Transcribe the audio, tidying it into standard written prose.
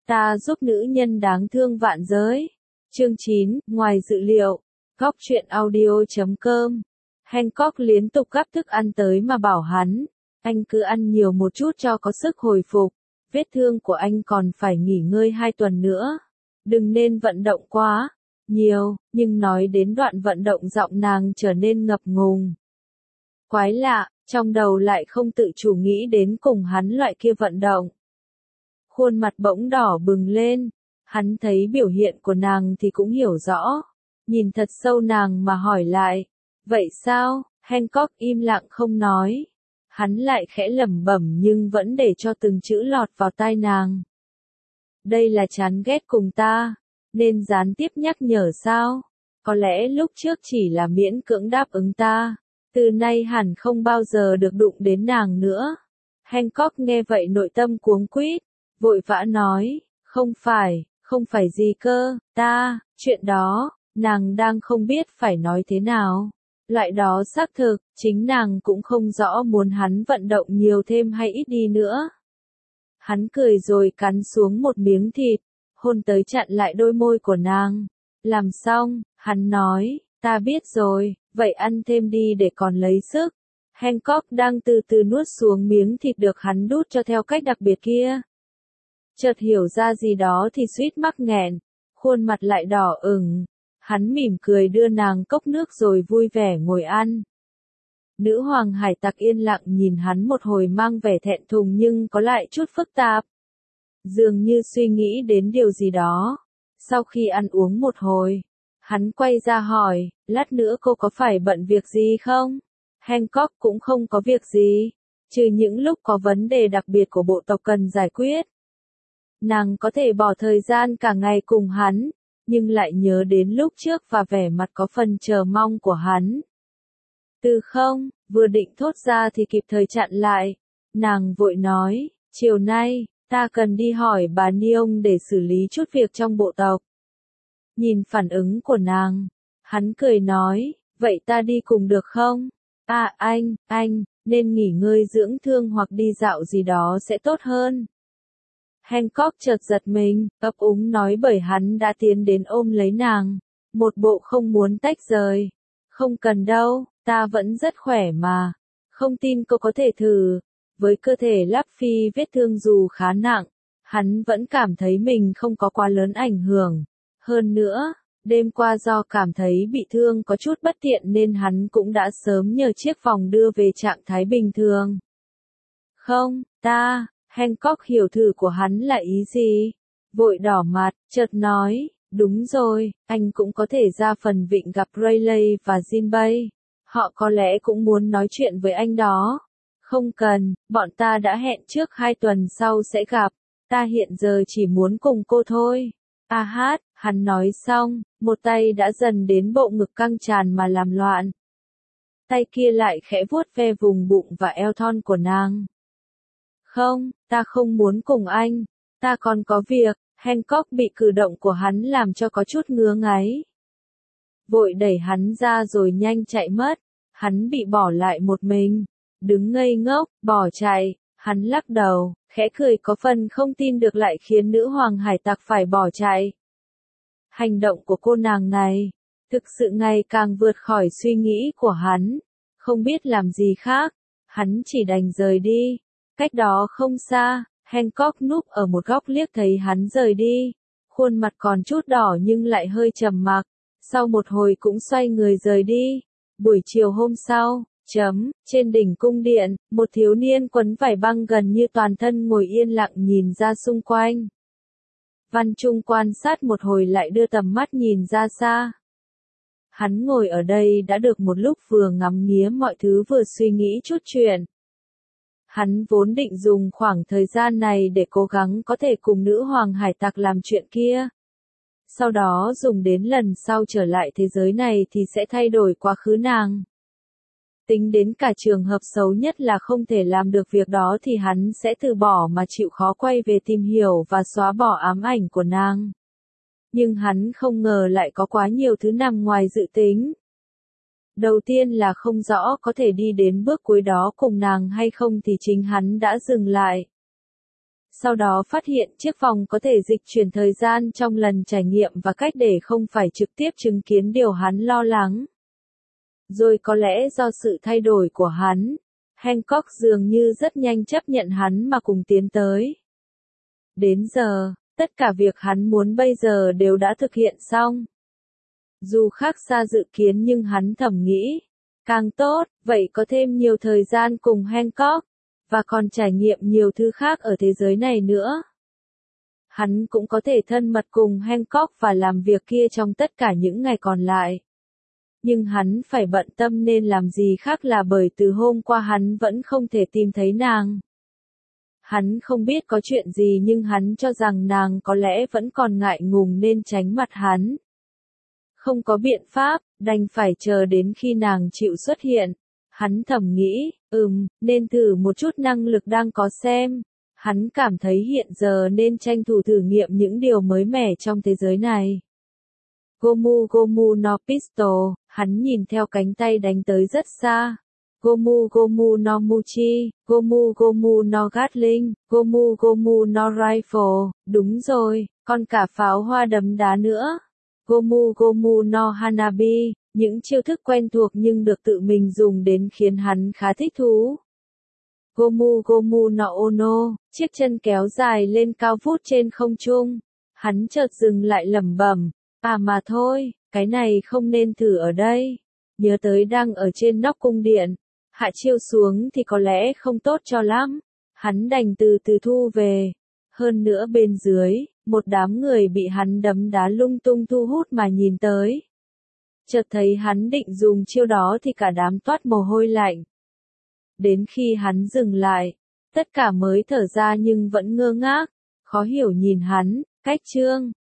Ta giúp nữ nhân đáng thương vạn giới. Chương 9, ngoài dự liệu. Góc truyện audio.com. Hancock liên tục gắp thức ăn tới mà bảo hắn, anh cứ ăn nhiều một chút cho có sức hồi phục. Vết thương của anh còn phải nghỉ ngơi 2 tuần nữa. Đừng nên vận động quá nhiều, nhưng nói đến đoạn vận động giọng nàng trở nên ngập ngùng. Quái lạ, trong đầu lại không tự chủ nghĩ đến cùng hắn loại kia vận động. Khuôn mặt bỗng đỏ bừng lên, hắn thấy biểu hiện của nàng thì cũng hiểu rõ. Nhìn thật sâu nàng mà hỏi lại, vậy sao? Hancock im lặng không nói. Hắn lại khẽ lẩm bẩm nhưng vẫn để cho từng chữ lọt vào tai nàng. Đây là chán ghét cùng ta, nên gián tiếp nhắc nhở sao? Có lẽ lúc trước chỉ là miễn cưỡng đáp ứng ta, từ nay hẳn không bao giờ được đụng đến nàng nữa. Hancock nghe vậy nội tâm cuống quýt, vội vã nói, không phải gì cơ, chuyện đó, nàng đang không biết phải nói thế nào. Loại đó xác thực, chính nàng cũng không rõ muốn hắn vận động nhiều thêm hay ít đi nữa. Hắn cười rồi cắn xuống một miếng thịt, hôn tới chặn lại đôi môi của nàng. Làm xong, hắn nói, ta biết rồi, vậy ăn thêm đi để còn lấy sức. Hancock đang từ từ nuốt xuống miếng thịt được hắn đút cho theo cách đặc biệt kia. Chợt hiểu ra gì đó thì suýt mắc nghẹn, khuôn mặt lại đỏ ửng. Hắn mỉm cười đưa nàng cốc nước rồi vui vẻ ngồi ăn. Nữ hoàng hải tặc yên lặng nhìn hắn một hồi mang vẻ thẹn thùng nhưng có lại chút phức tạp. Dường như suy nghĩ đến điều gì đó. Sau khi ăn uống một hồi, hắn quay ra hỏi, lát nữa cô có phải bận việc gì không? Hancock cũng không có việc gì, trừ những lúc có vấn đề đặc biệt của bộ tộc cần giải quyết. Nàng có thể bỏ thời gian cả ngày cùng hắn, nhưng lại nhớ đến lúc trước và vẻ mặt có phần chờ mong của hắn. Không, vừa định thốt ra thì kịp thời chặn lại. Nàng vội nói, chiều nay, ta cần đi hỏi bà Niông để xử lý chút việc trong bộ tộc. Nhìn phản ứng của nàng, hắn cười nói, vậy ta đi cùng được không? Anh, nên nghỉ ngơi dưỡng thương hoặc đi dạo gì đó sẽ tốt hơn. Hancock chợt giật mình, ấp úng nói bởi hắn đã tiến đến ôm lấy nàng, một bộ không muốn tách rời. Không cần đâu, ta vẫn rất khỏe mà. Không tin cô có thể thử. Với cơ thể lắp phi vết thương dù khá nặng, hắn vẫn cảm thấy mình không có quá lớn ảnh hưởng. Hơn nữa, đêm qua do cảm thấy bị thương có chút bất tiện nên hắn cũng đã sớm nhờ chiếc vòng đưa về trạng thái bình thường. Không, Hancock hiểu thử của hắn là ý gì? Vội đỏ mặt, chợt nói, đúng rồi, anh cũng có thể ra phần vịnh gặp Rayleigh và Jinbei. Họ có lẽ cũng muốn nói chuyện với anh đó. Không cần, bọn ta đã hẹn trước 2 tuần sau sẽ gặp. Ta hiện giờ chỉ muốn cùng cô thôi. Hắn nói xong, một tay đã dần đến bộ ngực căng tràn mà làm loạn. Tay kia lại khẽ vuốt ve vùng bụng và eo thon của nàng. Không, ta không muốn cùng anh. Ta còn có việc. Hancock bị cử động của hắn làm cho có chút ngứa ngáy. Vội đẩy hắn ra rồi nhanh chạy mất. Hắn bị bỏ lại một mình. Đứng ngây ngốc, bỏ chạy. Hắn lắc đầu, khẽ cười có phần không tin được lại khiến nữ hoàng hải tặc phải bỏ chạy. Hành động của cô nàng này, thực sự ngày càng vượt khỏi suy nghĩ của hắn. Không biết làm gì khác, hắn chỉ đành rời đi. Cách đó không xa, Hancock núp ở một góc liếc thấy hắn rời đi. Khuôn mặt còn chút đỏ nhưng lại hơi trầm mặc. Sau một hồi cũng xoay người rời đi. Buổi chiều hôm sau, trên đỉnh cung điện, một thiếu niên quấn vải băng gần như toàn thân ngồi yên lặng nhìn ra xung quanh. Văn Trung quan sát một hồi lại đưa tầm mắt nhìn ra xa. Hắn ngồi ở đây đã được một lúc vừa ngắm nghía mọi thứ vừa suy nghĩ chút chuyện. Hắn vốn định dùng khoảng thời gian này để cố gắng có thể cùng nữ hoàng hải tặc làm chuyện kia. Sau đó dùng đến lần sau trở lại thế giới này thì sẽ thay đổi quá khứ nàng. Tính đến cả trường hợp xấu nhất là không thể làm được việc đó thì hắn sẽ từ bỏ mà chịu khó quay về tìm hiểu và xóa bỏ ám ảnh của nàng. Nhưng hắn không ngờ lại có quá nhiều thứ nằm ngoài dự tính. Đầu tiên là không rõ có thể đi đến bước cuối đó cùng nàng hay không thì chính hắn đã dừng lại. Sau đó phát hiện chiếc vòng có thể dịch chuyển thời gian trong lần trải nghiệm và cách để không phải trực tiếp chứng kiến điều hắn lo lắng. Rồi có lẽ do sự thay đổi của hắn, Hancock dường như rất nhanh chấp nhận hắn mà cùng tiến tới. Đến giờ, tất cả việc hắn muốn bây giờ đều đã thực hiện xong. Dù khác xa dự kiến nhưng hắn thầm nghĩ, càng tốt, vậy có thêm nhiều thời gian cùng Hancock, và còn trải nghiệm nhiều thứ khác ở thế giới này nữa. Hắn cũng có thể thân mật cùng Hancock và làm việc kia trong tất cả những ngày còn lại. Nhưng hắn phải bận tâm nên làm gì khác là bởi từ hôm qua hắn vẫn không thể tìm thấy nàng. Hắn không biết có chuyện gì nhưng hắn cho rằng nàng có lẽ vẫn còn ngại ngùng nên tránh mặt hắn. Không có biện pháp, đành phải chờ đến khi nàng chịu xuất hiện. Hắn thầm nghĩ, nên thử một chút năng lực đang có xem. Hắn cảm thấy hiện giờ nên tranh thủ thử nghiệm những điều mới mẻ trong thế giới này. Gomu Gomu no Pistol, hắn nhìn theo cánh tay đánh tới rất xa. Gomu Gomu no Muchi, Gomu Gomu no Gatling, Gomu Gomu no Rifle, đúng rồi, còn cả pháo hoa đấm đá nữa. Gomu Gomu no Hanabi, những chiêu thức quen thuộc nhưng được tự mình dùng đến khiến hắn khá thích thú. Gomu Gomu no Ono, chiếc chân kéo dài lên cao vút trên không trung. Hắn chợt dừng lại lẩm bẩm, mà thôi, cái này không nên thử ở đây. Nhớ tới đang ở trên nóc cung điện, hạ chiêu xuống thì có lẽ không tốt cho lắm. Hắn đành từ từ thu về. Hơn nữa bên dưới, một đám người bị hắn đấm đá lung tung thu hút mà nhìn tới. Chợt thấy hắn định dùng chiêu đó thì cả đám toát mồ hôi lạnh. Đến khi hắn dừng lại, tất cả mới thở ra nhưng vẫn ngơ ngác, khó hiểu nhìn hắn, cách chương.